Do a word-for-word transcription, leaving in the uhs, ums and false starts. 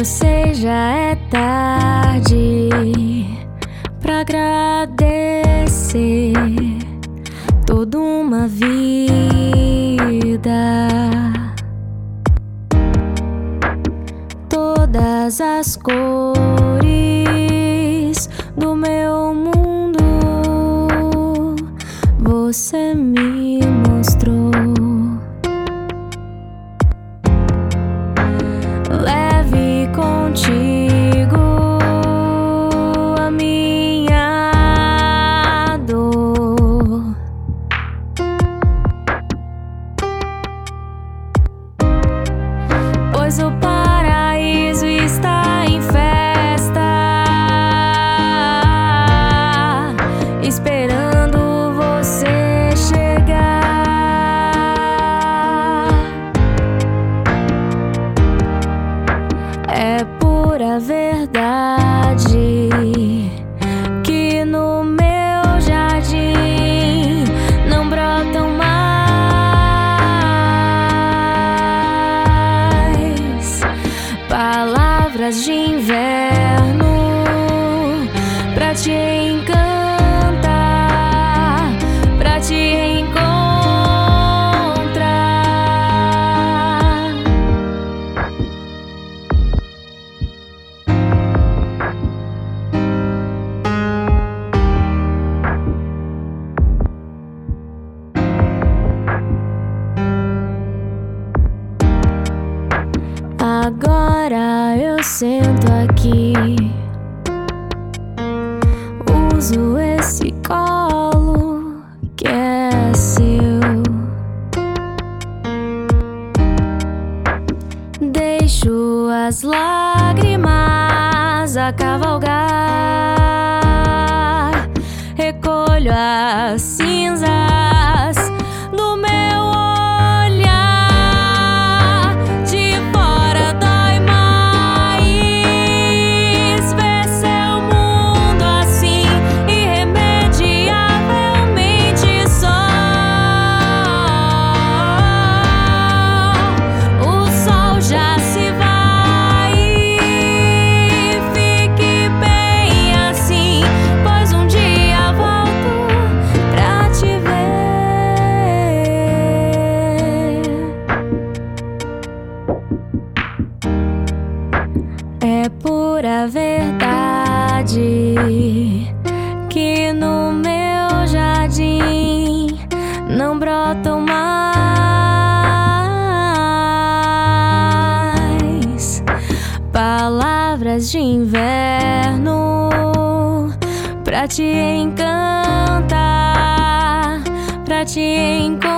sei, já é tarde pra agradecer toda uma vida, todas as cores do meu mundo você me mostrou. Leve contigo a minha dor, pois o paraíso está em festa, esperando você chegar. É pura verdade que no meu jardim não brotam mais palavras de inverno pra te encantar, pra te encontrar. Agora eu sento aqui, uso esse colo que é seu, deixo as lágrimas a cavalgar, recolho as cinzas do meu É pura verdade que no meu jardim não brotam mais palavras de inverno pra te encantar, pra te encontrar.